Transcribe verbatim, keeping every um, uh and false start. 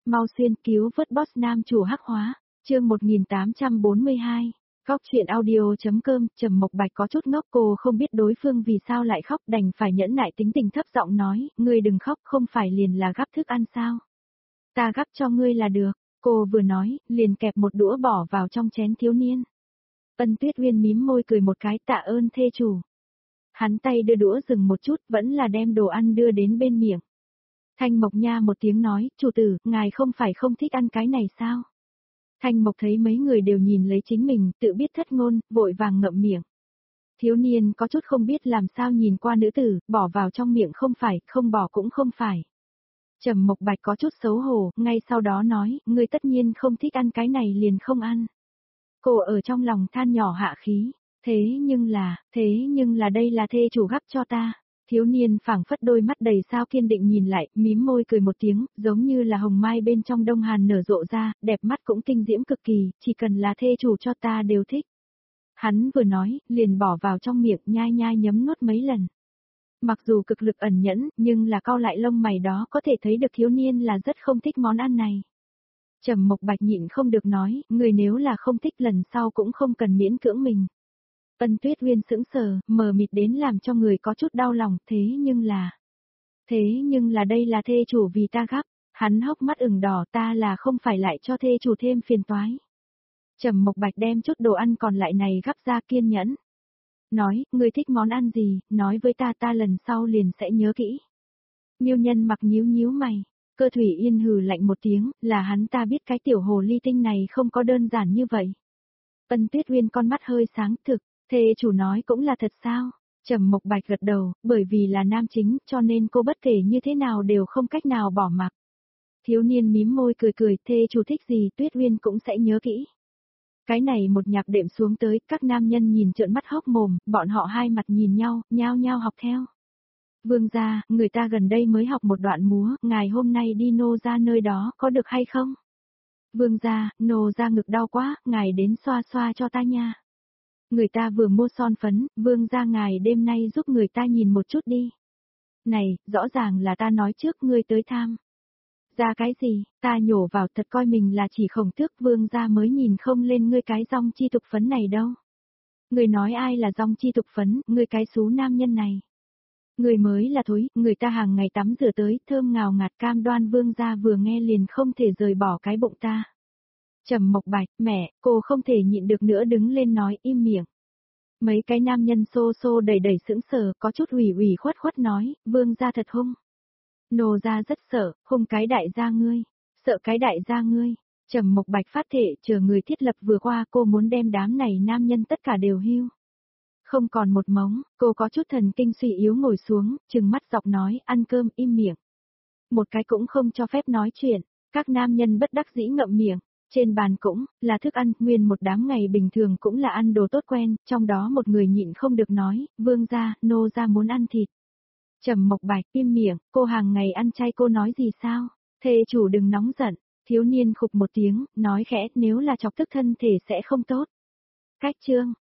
mau xuyên cứu vớt boss nam chủ hắc hóa, chương một nghìn tám trăm bốn mươi hai. Góc chuyện audio.com, Trầm Mộc Bạch có chút ngốc, cô không biết đối phương vì sao lại khóc, đành phải nhẫn nại tính tình thấp giọng nói, ngươi đừng khóc, không phải liền là gắp thức ăn sao? Ta gắp cho ngươi là được, cô vừa nói, liền kẹp một đũa bỏ vào trong chén thiếu niên. Ân Tuyết Uyên mím môi cười một cái, tạ ơn thê chủ. Hắn tay đưa đũa dừng một chút, vẫn là đem đồ ăn đưa đến bên miệng. Thanh Mộc nha một tiếng nói, chủ tử, ngài không phải không thích ăn cái này sao? Thanh Mộc thấy mấy người đều nhìn lấy chính mình, tự biết thất ngôn, vội vàng ngậm miệng. Thiếu niên có chút không biết làm sao nhìn qua nữ tử, bỏ vào trong miệng không phải, không bỏ cũng không phải. Trầm Mộc Bạch có chút xấu hổ, ngay sau đó nói, ngươi tất nhiên không thích ăn cái này liền không ăn. Cô ở trong lòng than nhỏ hạ khí, thế nhưng là, thế nhưng là đây là thê chủ gắp cho ta. Thiếu niên phảng phất đôi mắt đầy sao kiên định nhìn lại, mím môi cười một tiếng, giống như là hồng mai bên trong đông hàn nở rộ ra, đẹp mắt cũng kinh diễm cực kỳ, chỉ cần là thê chủ cho ta đều thích. Hắn vừa nói, liền bỏ vào trong miệng nhai nhai nhấm nuốt mấy lần. Mặc dù cực lực ẩn nhẫn, nhưng là cau lại lông mày đó có thể thấy được thiếu niên là rất không thích món ăn này. Trầm Mộc Bạch nhịn không được nói, người nếu là không thích lần sau cũng không cần miễn cưỡng mình. Ân Tuyết Uyên sững sờ, mờ mịt đến làm cho người có chút đau lòng, thế nhưng là... Thế nhưng là đây là thê chủ vì ta gắp, hắn hốc mắt ửng đỏ, ta là không phải lại cho thê chủ thêm phiền toái. Trầm Mộc Bạch đem chút đồ ăn còn lại này gắp ra kiên nhẫn. Nói, ngươi thích món ăn gì, nói với ta ta lần sau liền sẽ nhớ kỹ. Miêu Nhân mặc nhíu nhíu mày, Cơ Thủy Yên hừ lạnh một tiếng, là hắn ta biết cái tiểu hồ ly tinh này không có đơn giản như vậy. Ân Tuyết Uyên con mắt hơi sáng thực. Thê chủ nói cũng là thật sao? Trầm Mộc Bạch gật đầu, bởi vì là nam chính, cho nên cô bất kể như thế nào đều không cách nào bỏ mặc. Thiếu niên mím môi cười cười, thê chủ thích gì Tuyết Uyên cũng sẽ nhớ kỹ. Cái này một nhạc đệm xuống tới, các nam nhân nhìn trợn mắt hốc mồm, bọn họ hai mặt nhìn nhau, nhao nhao học theo. Vương gia, người ta gần đây mới học một đoạn múa, ngài hôm nay đi nô ra nơi đó có được hay không? Vương gia, nô ra ngực đau quá, ngài đến xoa xoa cho ta nha. Người ta vừa mua son phấn, vương gia ngài đêm nay giúp người ta nhìn một chút đi. Này, rõ ràng là ta nói trước ngươi tới tham. Ra cái gì, ta nhổ vào thật coi mình là chỉ khổng tước, vương gia mới nhìn không lên ngươi cái rong chi tục phấn này đâu. Người nói ai là rong chi tục phấn, ngươi cái xú nam nhân này. Người mới là thối, người ta hàng ngày tắm rửa tới, thơm ngào ngạt, cam đoan vương gia vừa nghe liền không thể rời bỏ cái bụng ta. Trầm Mộc Bạch, mẹ, cô không thể nhịn được nữa đứng lên nói, im miệng. Mấy cái nam nhân xô xô đẩy đẩy sững sờ, có chút ủy ủy khuất khuất nói, vương gia thật hung. Nô gia rất sợ, hung cái đại gia ngươi, sợ cái đại gia ngươi. Trầm Mộc Bạch phát thệ, chờ người thiết lập vừa qua, cô muốn đem đám này nam nhân tất cả đều hưu. Không còn một mống, cô có chút thần kinh suy yếu ngồi xuống, trừng mắt dọc nói, ăn cơm, im miệng. Một cái cũng không cho phép nói chuyện, các nam nhân bất đắc dĩ ngậm miệng. Trên bàn cũng, là thức ăn, nguyên một đám ngày bình thường cũng là ăn đồ tốt quen, trong đó một người nhịn không được nói, vương gia, nô gia muốn ăn thịt. Trầm Mộc Bạch, im miệng, cô hàng ngày ăn chay cô nói gì sao? Thê chủ đừng nóng giận, thiếu niên khục một tiếng, nói khẽ, nếu là chọc tức thân thể sẽ không tốt. Cách chương,